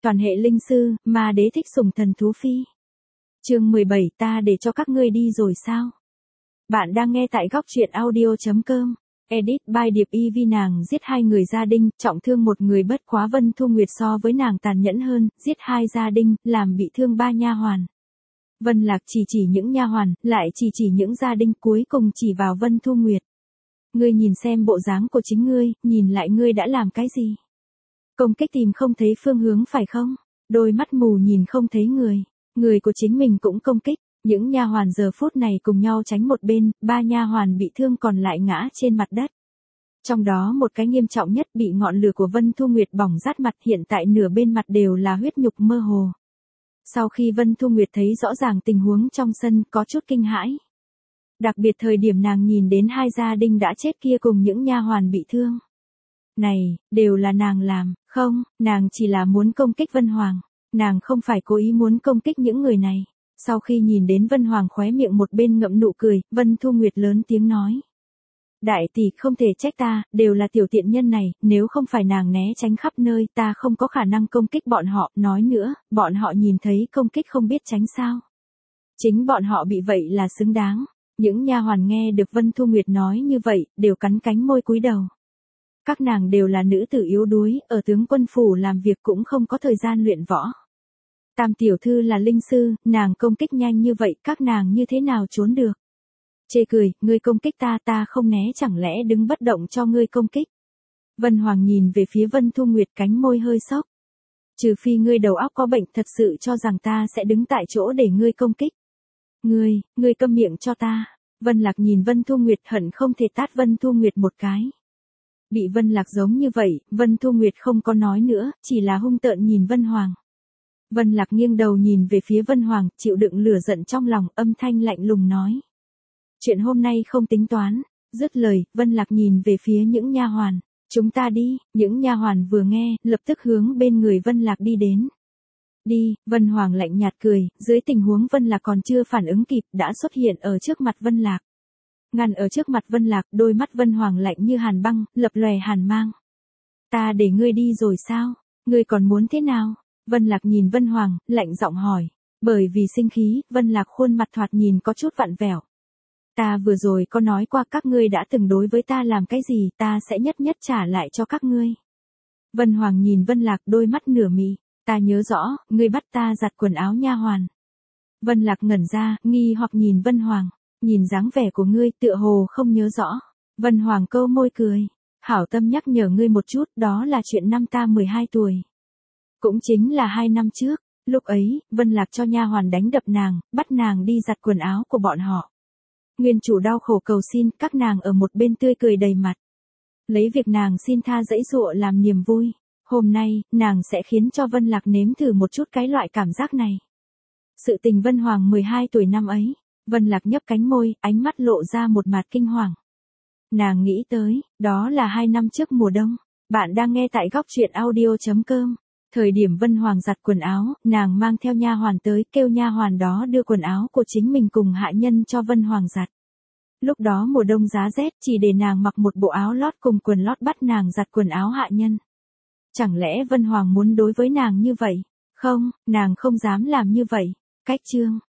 Toàn hệ linh sư, ma đế thích sủng thần thú phi. Chương 17, ta để cho các ngươi đi rồi sao? Bạn đang nghe tại góc truyện audio.com. Edit by Điệp Y. Vi nàng giết 2 người gia đình, trọng thương 1 người, bất quá Vân Thu Nguyệt so với nàng tàn nhẫn hơn, giết 2 gia đình, làm bị thương 3 nha hoàn. Vân Lạc chỉ những nha hoàn, lại chỉ những gia đình, cuối cùng chỉ vào Vân Thu Nguyệt. Ngươi nhìn xem bộ dáng của chính ngươi, nhìn lại ngươi đã làm cái gì? Công kích tìm không thấy phương hướng phải không? Đôi mắt mù nhìn không thấy người của chính mình cũng công kích. Những nha hoàn giờ phút này cùng nhau tránh một bên, 3 nha hoàn bị thương còn lại ngã trên mặt đất. Trong đó một cái nghiêm trọng nhất bị ngọn lửa của Vân Thu Nguyệt bỏng rát mặt, hiện tại nửa bên mặt đều là huyết nhục mơ hồ. Sau khi Vân Thu Nguyệt thấy rõ ràng tình huống trong sân, có chút kinh hãi. Đặc biệt thời điểm nàng nhìn đến 2 gia đình đã chết kia cùng những nha hoàn bị thương. Này, đều là nàng làm, không, nàng chỉ là muốn công kích Vân Hoàng. Nàng không phải cố ý muốn công kích những người này. Sau khi nhìn đến Vân Hoàng khóe miệng một bên ngậm nụ cười, Vân Thu Nguyệt lớn tiếng nói. Đại tỷ không thể trách ta, đều là tiểu tiện nhân này, nếu không phải nàng né tránh khắp nơi, ta không có khả năng công kích bọn họ, nói nữa, bọn họ nhìn thấy công kích không biết tránh sao. Chính bọn họ bị vậy là xứng đáng. Những nha hoàn nghe được Vân Thu Nguyệt nói như vậy, đều cắn cánh môi cúi đầu. Các nàng đều là nữ tử yếu đuối, ở tướng quân phủ làm việc cũng không có thời gian luyện võ. Tam tiểu thư là linh sư, nàng công kích nhanh như vậy, các nàng như thế nào trốn được? Chê cười, ngươi công kích ta không né, chẳng lẽ đứng bất động cho ngươi công kích? Vân Hoàng nhìn về phía Vân Thu Nguyệt, cánh môi hơi sốc. Trừ phi ngươi đầu óc có bệnh, thật sự cho rằng ta sẽ đứng tại chỗ để ngươi công kích. Ngươi câm miệng cho ta. Vân Lạc nhìn Vân Thu Nguyệt hận không thể tát Vân Thu Nguyệt một cái. Bị Vân Lạc giống như vậy, Vân Thu Nguyệt không có nói nữa, chỉ là hung tợn nhìn Vân Hoàng. Vân Lạc nghiêng đầu nhìn về phía Vân Hoàng, chịu đựng lửa giận trong lòng, âm thanh lạnh lùng nói. Chuyện hôm nay không tính toán. Dứt lời, Vân Lạc nhìn về phía những nha hoàn. Chúng ta đi. Những nha hoàn vừa nghe, lập tức hướng bên người Vân Lạc đi đến. Đi, Vân Hoàng lạnh nhạt cười, dưới tình huống Vân Lạc còn chưa phản ứng kịp, đã xuất hiện ở trước mặt Vân Lạc. Ngăn ở trước mặt Vân Lạc, đôi mắt Vân Hoàng lạnh như hàn băng, lập lòe hàn mang. Ta để ngươi đi rồi sao? Ngươi còn muốn thế nào? Vân Lạc nhìn Vân Hoàng, lạnh giọng hỏi. Bởi vì sinh khí, Vân Lạc khuôn mặt thoạt nhìn có chút vặn vẹo. Ta vừa rồi có nói qua các ngươi đã từng đối với ta làm cái gì, ta sẽ nhất nhất trả lại cho các ngươi. Vân Hoàng nhìn Vân Lạc, đôi mắt nửa mị. Ta nhớ rõ, ngươi bắt ta giặt quần áo nha hoàn. Vân Lạc ngẩn ra, nghi hoặc nhìn Vân Hoàng. Nhìn dáng vẻ của ngươi, tựa hồ không nhớ rõ. Vân Hoàng câu môi cười. Hảo tâm nhắc nhở ngươi một chút, đó là chuyện năm ta 12 tuổi. Cũng chính là 2 năm trước, lúc ấy, Vân Lạc cho nha hoàn đánh đập nàng, bắt nàng đi giặt quần áo của bọn họ. Nguyên chủ đau khổ cầu xin, các nàng ở một bên tươi cười đầy mặt. Lấy việc nàng xin tha dãy dụa làm niềm vui. Hôm nay, nàng sẽ khiến cho Vân Lạc nếm thử một chút cái loại cảm giác này. Sự tình Vân Hoàng 12 tuổi năm ấy, Vân Lạc nhấp cánh môi, ánh mắt lộ ra một mặt kinh hoàng. Nàng nghĩ tới, đó là 2 năm trước mùa đông. Bạn đang nghe tại góc truyện audio.com. Thời điểm Vân Hoàng giặt quần áo, nàng mang theo nha hoàn tới, kêu nha hoàn đó đưa quần áo của chính mình cùng hạ nhân cho Vân Hoàng giặt. Lúc đó mùa đông giá rét, chỉ để nàng mặc một bộ áo lót cùng quần lót bắt nàng giặt quần áo hạ nhân. Chẳng lẽ Vân Hoàng muốn đối với nàng như vậy? Không, nàng không dám làm như vậy. Cách chương.